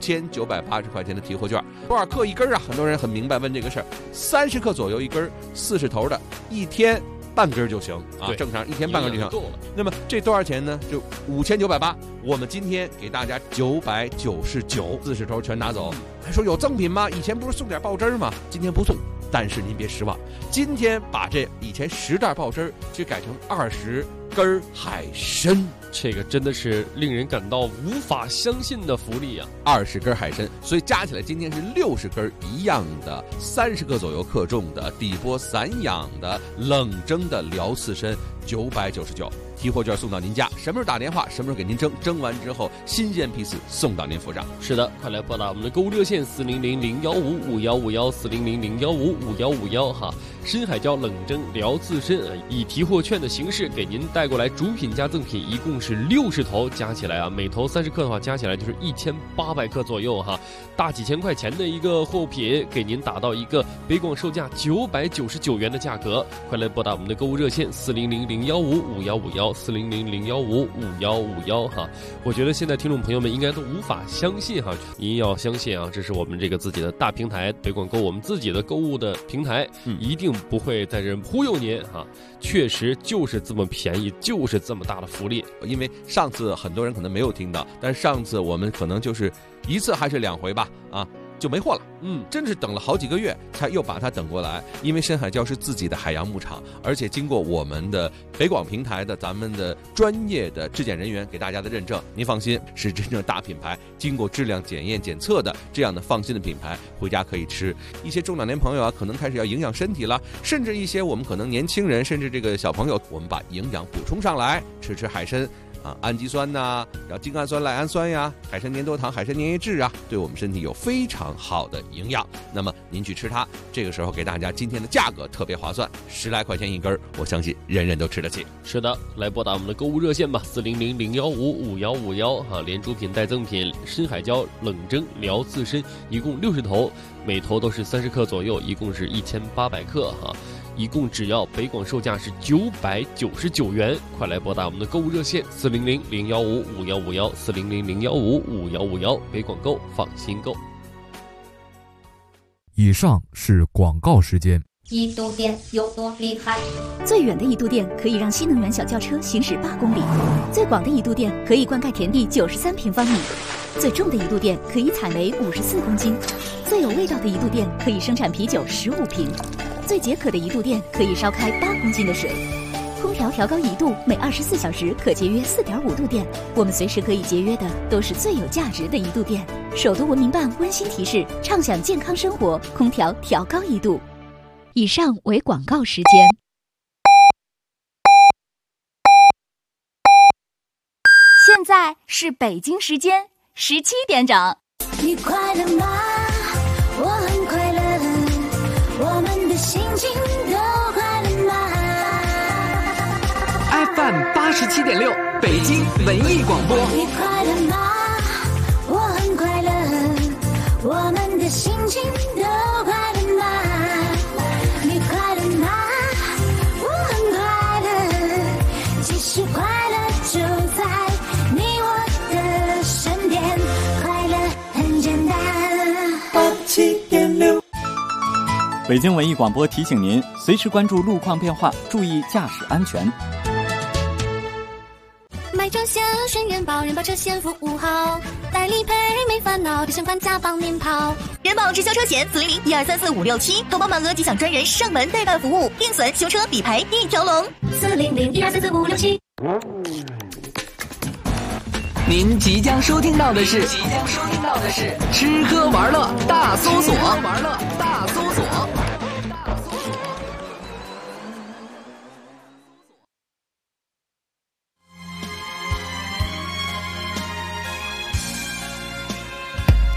5980块钱的提货券，多少克一根啊？很多人很明白问这个事儿，30克左右一根，40头的，一天半根就行啊，正常1天半根就行。那么这多少钱呢？就5980，我们今天给大家999，40头全拿走。还说有赠品吗？以前不是送点爆汁吗？今天不送，但是您别失望，今天把这以前10袋爆汁去改成20根海参， 这个真的是令人感到无法相信的福利啊 ！20根海参，所以加起来今天是60根一样的，30克左右克重的底波散养的冷蒸的辽刺参，999。提货券送到您家，什么时候打电话，什么时候给您蒸，蒸完之后新鲜批次送到您府上。 是的，快来拨打我们的购物热线400-015-5151，400-015-5151哈。深海椒冷蒸辽刺参以提货券的形式给您带过来，主品加赠品一共是60头，加起来啊，每头30克的话，加起来就是1800克左右哈，大几千块钱的一个货品，给您打到一个北广售价999元的价格。快来拨打我们的购物热线400-015-5151，400-015-5151哈。我觉得现在听众朋友们应该都无法相信哈，您要相信啊，这是我们这个自己的大平台北广购，我们自己的购物的平台，一定不会在这忽悠您哈，确实就是这么便宜，就是这么大的福利。 因为上次很多人可能没有听到，但是上次我们可能就是1次还是2回吧啊，就没货了。真是等了好几个月才又把它等过来。因为深海礁是自己的海洋牧场，而且经过我们的北广平台的咱们的专业的质检人员给大家的认证，您放心，是真正大品牌，经过质量检验检测的这样的放心的品牌，回家可以吃。一些中老年朋友啊，可能开始要营养身体了，甚至一些我们可能年轻人，甚至这个小朋友，我们把营养补充上来，吃海参。氨基酸呐，然后精氨酸、赖氨酸呀，海参粘多糖、海参粘液质啊，对我们身体有非常好的营养。那么您去吃它，这个时候给大家今天的价格特别划算，10来块钱一根，我相信人人都吃得起。 是的，来拨打我们的购物热线吧，400-015-5151哈，连主品带赠品，深海礁冷蒸辽刺参一共60头，每头都是30克左右，一共是1800克哈。一共只要北广售价是999元，快来拨打我们的购物热线400-015-5151，400-015-5151，北广购，放心购。 以上是广告时间。 一度电有多厉害？ 最远的一度电可以让新能源小轿车行驶8公里，最广的一度电可以灌溉田地93平方米，最重的一度电可以采煤54公斤，最有味道的一度电可以生产啤酒15瓶。最解渴的一度电可以烧开8公斤的水，空调调高1度，每24小时可节约4.5度电。我们随时可以节约的都是最有价值的一度电。首都文明办温馨提示：畅享健康生活，空调调高1度。以上为广告时间。 现在是北京时间17点整。 你快乐吗？我很快乐。我们的心情都快乐吗 ？FM 87.6，北京文艺广播。 你快乐吗？我很快乐。我们的心情都快乐吗？你快乐吗？我很快乐。其实快乐就在你我的身边，快乐很简单。87.6。 北京文艺广播提醒您，随时关注路况变化，注意驾驶安全。 买车险选人保，人保车险服务好，代理赔没烦恼，提前还价帮您跑。 人保直销车险400-1234567，投保满额即享专人上门代办服务，定损、修车、理赔一条龙。 400-1234567。 您即将收听到的是吃喝玩乐大搜索。